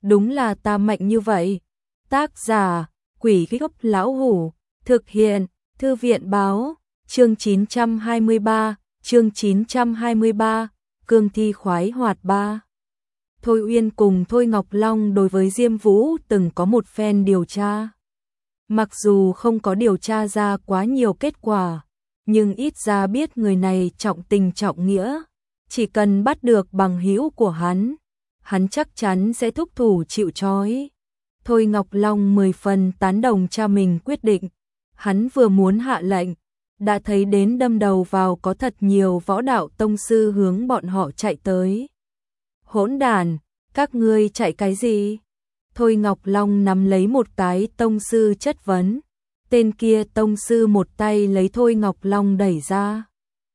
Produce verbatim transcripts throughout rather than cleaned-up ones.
đúng là ta mạnh như vậy. Tác giả, Quỷ Gốc Lão Hủ, thực hiện, Thư viện báo, chương chín trăm hai mươi ba, chương chín trăm hai mươi ba, cương thi khoái hoạt ba. Thôi Uyên cùng Thôi Ngọc Long đối với Diêm Vũ từng có một phen điều tra. Mặc dù không có điều tra ra quá nhiều kết quả, nhưng ít ra biết người này trọng tình trọng nghĩa. Chỉ cần bắt được bằng hữu của hắn, hắn chắc chắn sẽ thúc thủ chịu trói. Thôi Ngọc Long mười phần tán đồng cha mình quyết định. Hắn vừa muốn hạ lệnh, đã thấy đến đâm đầu vào có thật nhiều võ đạo tông sư hướng bọn họ chạy tới. Hỗn đàn, các ngươi chạy cái gì? Thôi Ngọc Long nắm lấy một cái tông sư chất vấn. Tên kia tông sư một tay lấy Thôi Ngọc Long đẩy ra.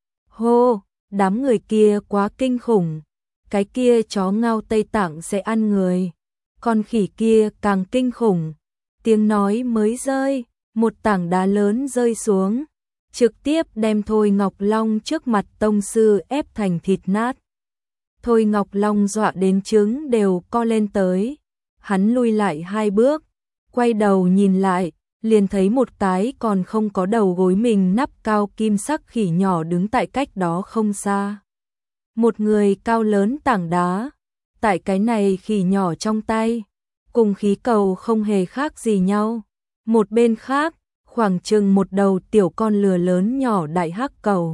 Hô, đám người kia quá kinh khủng. Cái kia chó ngao Tây Tạng sẽ ăn người. Con khỉ kia càng kinh khủng. Tiếng nói mới rơi, một tảng đá lớn rơi xuống, trực tiếp đem Thôi Ngọc Long trước mặt tông sư ép thành thịt nát. Thôi Ngọc Long dọa đến trứng đều co lên tới. Hắn lui lại hai bước, quay đầu nhìn lại, liền thấy một cái còn không có đầu gối mình nắp cao kim sắc khỉ nhỏ đứng tại cách đó không xa. Một người cao lớn tảng đá, tại cái này khỉ nhỏ trong tay, cùng khí cầu không hề khác gì nhau. Một bên khác, khoảng chừng một đầu tiểu con lừa lớn nhỏ đại hắc cầu.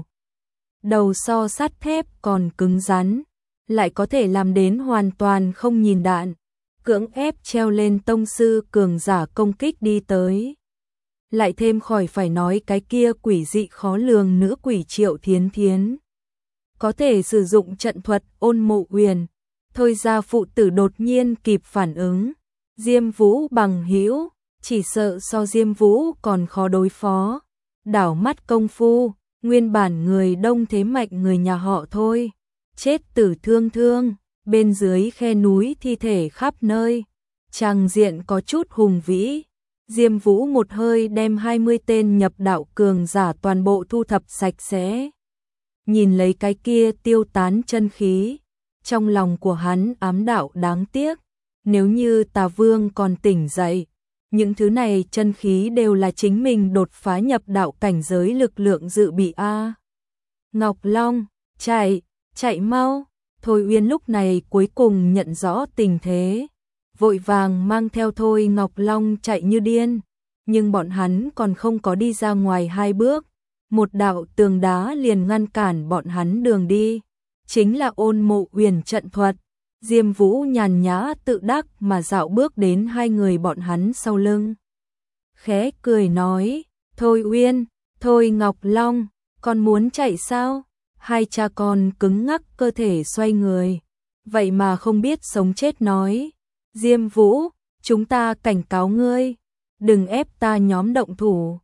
Đầu so sắt thép còn cứng rắn, lại có thể làm đến hoàn toàn không nhìn đạn, cưỡng ép treo lên tông sư cường giả công kích đi tới. Lại thêm khỏi phải nói cái kia quỷ dị khó lường nữ quỷ Triệu Thiến Thiến. Có thể sử dụng trận thuật Ôn Mộ Uyển. Thôi ra phụ tử đột nhiên kịp phản ứng. Diêm Vũ bằng hữu, chỉ sợ so Diêm Vũ còn khó đối phó. Đảo mắt công phu, nguyên bản người đông thế mạnh người nhà họ Thôi. Chết tử thương thương, bên dưới khe núi thi thể khắp nơi. Tràng diện có chút hùng vĩ. Diêm Vũ một hơi đem hai mươi tên nhập đạo cường giả toàn bộ thu thập sạch sẽ. Nhìn lấy cái kia tiêu tán chân khí, trong lòng của hắn ám đạo đáng tiếc. Nếu như Tà Vương còn tỉnh dậy, những thứ này chân khí đều là chính mình đột phá nhập đạo cảnh giới lực lượng dự bị a. Ngọc Long, chạy, chạy mau. Thôi Uyên lúc này cuối cùng nhận rõ tình thế, vội vàng mang theo Thôi Ngọc Long chạy như điên. Nhưng bọn hắn còn không có đi ra ngoài hai bước, một đạo tường đá liền ngăn cản bọn hắn đường đi. Chính là Ôn Mộ Uyển trận thuật. Diêm Vũ nhàn nhã tự đắc mà dạo bước đến hai người bọn hắn sau lưng. Khẽ cười nói, Thôi Uyên, Thôi Ngọc Long, con muốn chạy sao? Hai cha con cứng ngắc cơ thể xoay người, vậy mà không biết sống chết nói. Diêm Vũ, chúng ta cảnh cáo ngươi, đừng ép ta nhóm động thủ.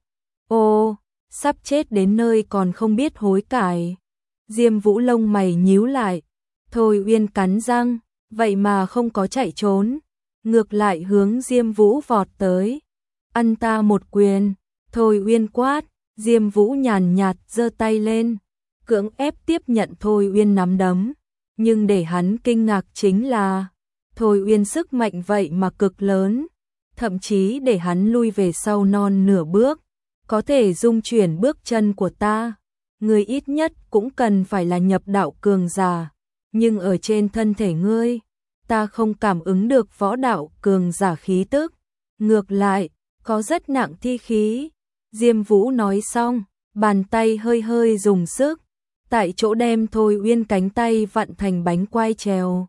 Ô, sắp chết đến nơi còn không biết hối cải. Diêm Vũ lông mày nhíu lại. Thôi Uyên cắn răng, vậy mà không có chạy trốn, ngược lại hướng Diêm Vũ vọt tới. Ăn ta một quyền. Thôi Uyên quát. Diêm Vũ nhàn nhạt giơ tay lên, cưỡng ép tiếp nhận Thôi Uyên nắm đấm. Nhưng để hắn kinh ngạc chính là Thôi Uyên sức mạnh vậy mà cực lớn, thậm chí để hắn lui về sau non nửa bước. Có thể dung chuyển bước chân của ta, ngươi ít nhất cũng cần phải là nhập đạo cường giả. Nhưng ở trên thân thể ngươi, ta không cảm ứng được võ đạo cường giả khí tức. Ngược lại, có rất nặng thi khí. Diêm Vũ nói xong, bàn tay hơi hơi dùng sức, tại chỗ đem Thôi Uyên cánh tay vặn thành bánh quai trèo.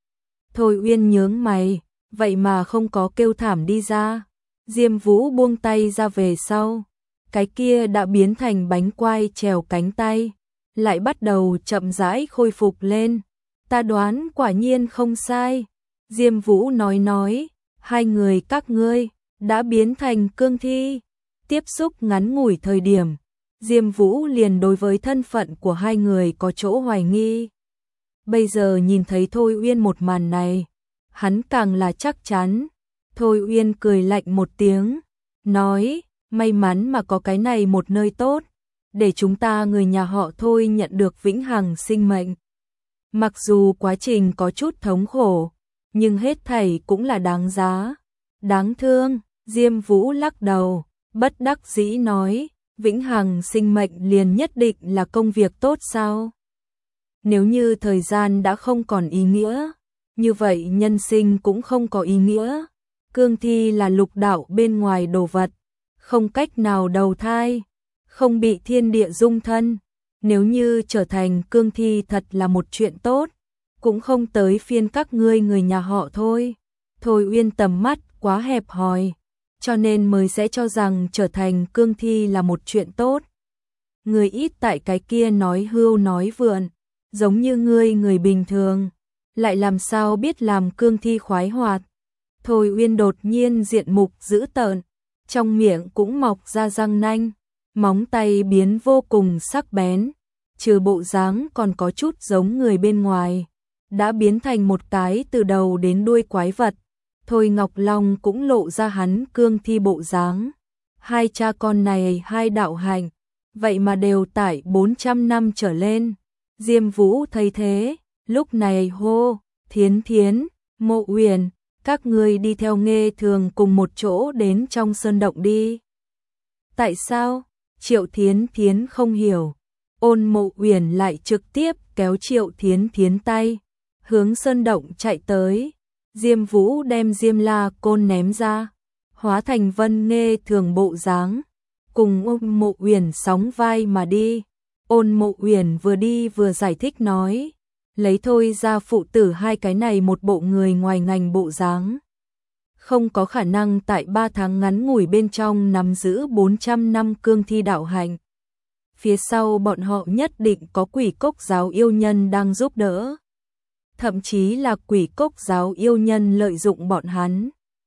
Thôi Uyên nhướng mày, vậy mà không có kêu thảm đi ra. Diêm Vũ buông tay ra về sau, cái kia đã biến thành bánh quai trèo cánh tay, lại bắt đầu chậm rãi khôi phục lên. Ta đoán quả nhiên không sai. Diêm Vũ nói nói, hai người các ngươi đã biến thành cương thi. Tiếp xúc ngắn ngủi thời điểm, Diêm Vũ liền đối với thân phận của hai người có chỗ hoài nghi. Bây giờ nhìn thấy Thôi Uyên một màn này, hắn càng là chắc chắn. Thôi Uyên cười lạnh một tiếng, nói, may mắn mà có cái này một nơi tốt, để chúng ta người nhà họ Thôi nhận được vĩnh hằng sinh mệnh. Mặc dù quá trình có chút thống khổ, nhưng hết thảy cũng là đáng giá. Đáng thương, Diêm Vũ lắc đầu, bất đắc dĩ nói, vĩnh hằng sinh mệnh liền nhất định là công việc tốt sao? Nếu như thời gian đã không còn ý nghĩa, như vậy nhân sinh cũng không có ý nghĩa. Cương thi là lục đạo bên ngoài đồ vật, không cách nào đầu thai, không bị thiên địa dung thân. Nếu như trở thành cương thi thật là một chuyện tốt, cũng không tới phiên các ngươi người nhà họ thôi. Thôi Uyên tầm mắt quá hẹp hòi, cho nên mới sẽ cho rằng trở thành cương thi là một chuyện tốt. Người ít tại cái kia nói hưu nói vượn, giống như ngươi người bình thường, lại làm sao biết làm cương thi khoái hoạt. Thôi Uyên đột nhiên diện mục dữ tợn, trong miệng cũng mọc ra răng nanh, móng tay biến vô cùng sắc bén, trừ bộ dáng còn có chút giống người bên ngoài, đã biến thành một cái từ đầu đến đuôi quái vật. Thôi Ngọc Long cũng lộ ra hắn cương thi bộ dáng. Hai cha con này hai đạo hạnh, vậy mà đều tải bốn trăm năm trở lên. Diêm Vũ thấy thế, lúc này hô, Thiến Thiến, Mộ Uyển, các ngươi đi theo Nghê Thường cùng một chỗ đến trong sơn động đi. Tại sao? Triệu Thiến Thiến không hiểu. Ôn Mộ Uyển lại trực tiếp kéo Triệu Thiến Thiến tay, hướng sơn động chạy tới. Diêm Vũ đem Diêm La Côn ném ra, hóa thành Vân Nghê Thường bộ dáng, cùng Ôn Mộ Uyển sóng vai mà đi. Ôn Mộ Uyển vừa đi vừa giải thích nói, lấy thôi ra phụ tử hai cái này một bộ người ngoài ngành bộ dáng, không có khả năng tại ba tháng ngắn ngủi bên trong nắm giữ bốn trăm năm cương thi đạo hạnh. Phía sau bọn họ nhất định có Quỷ Cốc giáo yêu nhân đang giúp đỡ. Thậm chí là Quỷ Cốc giáo yêu nhân lợi dụng bọn hắn.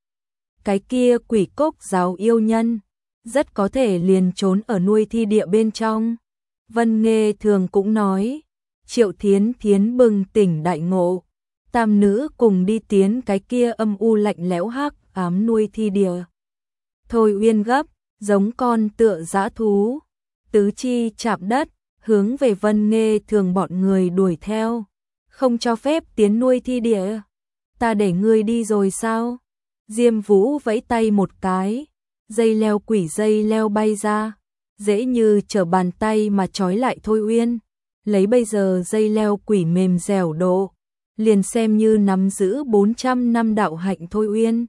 Cái kia Quỷ Cốc giáo yêu nhân rất có thể liền trốn ở nuôi thi địa bên trong. Vân Nghê Thường cũng nói, Triệu Thiến Thiến bừng tỉnh đại ngộ, tam nữ cùng đi tiến cái kia âm u lạnh lẽo hắc ám nuôi thi địa. Thôi Uyên gấp, giống con tựa dã thú, tứ chi chạm đất, hướng về Vân Nghê Thường bọn người đuổi theo. Không cho phép tiến nuôi thi địa. Ta để ngươi đi rồi sao? Diêm Vũ vẫy tay một cái, dây leo quỷ dây leo bay ra, dễ như trở bàn tay mà trói lại Thôi Uyên. Lấy bây giờ dây leo quỷ mềm dẻo độ, liền xem như nắm giữ bốn trăm năm đạo hạnh Thôi Uyên,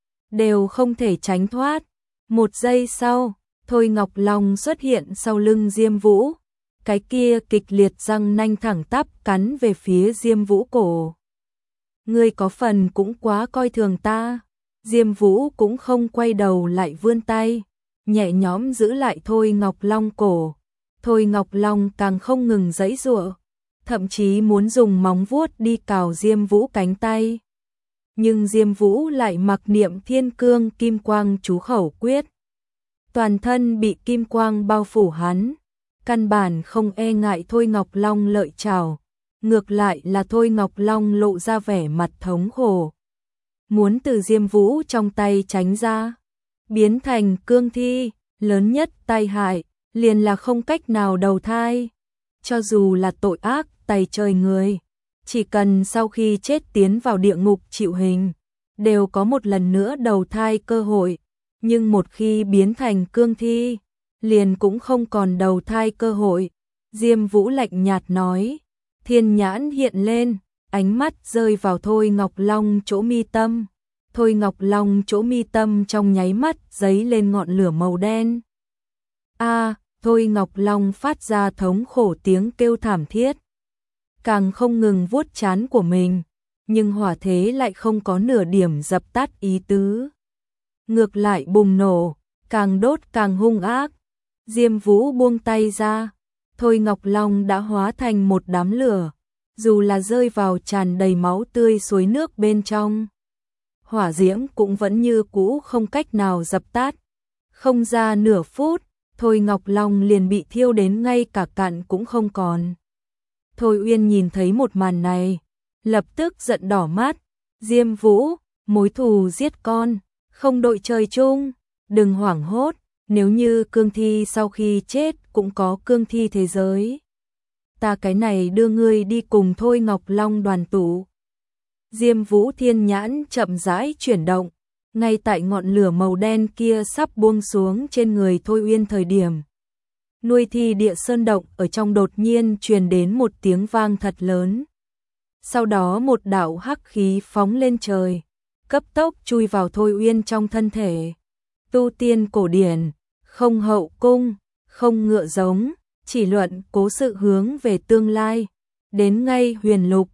đều không thể tránh thoát. Một giây sau, Thôi Ngọc Long xuất hiện sau lưng Diêm Vũ. Cái kia kịch liệt răng nanh thẳng tắp cắn về phía Diêm Vũ cổ. Ngươi có phần cũng quá coi thường ta. Diêm Vũ cũng không quay đầu lại vươn tay, nhẹ nhõm giữ lại Thôi Ngọc Long cổ. Thôi Ngọc Long càng không ngừng giãy giụa, thậm chí muốn dùng móng vuốt đi cào Diêm Vũ cánh tay. Nhưng Diêm Vũ lại mặc niệm Thiên Cương Kim Quang chú khẩu quyết. Toàn thân bị kim quang bao phủ hắn, căn bản không e ngại Thôi Ngọc Long lợi chảo, ngược lại là Thôi Ngọc Long lộ ra vẻ mặt thống khổ. Muốn từ Diêm Vũ trong tay tránh ra, biến thành cương thi, lớn nhất tai hại, liền là không cách nào đầu thai. Cho dù là tội ác tày trời người, chỉ cần sau khi chết tiến vào địa ngục chịu hình, đều có một lần nữa đầu thai cơ hội, nhưng một khi biến thành cương thi, liền cũng không còn đầu thai cơ hội. Diêm Vũ lạnh nhạt nói, thiên nhãn hiện lên, ánh mắt rơi vào Thôi Ngọc Long chỗ mi tâm. Thôi Ngọc Long chỗ mi tâm trong nháy mắt giấy lên ngọn lửa màu đen. A, Thôi Ngọc Long phát ra thống khổ tiếng kêu thảm thiết, càng không ngừng vuốt trán của mình, nhưng hỏa thế lại không có nửa điểm dập tắt ý tứ. Ngược lại bùng nổ, càng đốt càng hung ác. Diêm Vũ buông tay ra, Thôi Ngọc Long đã hóa thành một đám lửa, dù là rơi vào tràn đầy máu tươi suối nước bên trong, hỏa diễm cũng vẫn như cũ không cách nào dập tắt. Không ra nửa phút, Thôi Ngọc Long liền bị thiêu đến ngay cả cặn cũng không còn. Thôi Uyên nhìn thấy một màn này, lập tức giận đỏ mắt. Diêm Vũ, mối thù giết con, không đội trời chung, đừng hoảng hốt, nếu như cương thi sau khi chết cũng có cương thi thế giới. Ta cái này đưa ngươi đi cùng Thôi Ngọc Long đoàn tụ. Diêm Vũ Thiên nhãn chậm rãi chuyển động, ngay tại ngọn lửa màu đen kia sắp buông xuống trên người Thôi Uyên thời điểm. Nuôi Thi Địa Sơn động ở trong đột nhiên truyền đến một tiếng vang thật lớn. Sau đó một đạo hắc khí phóng lên trời, cấp tốc chui vào Thôi Uyên trong thân thể. Tu tiên cổ điển, không hậu cung, không ngựa giống, chỉ luận cố sự hướng về tương lai. Đến ngay huyền lục,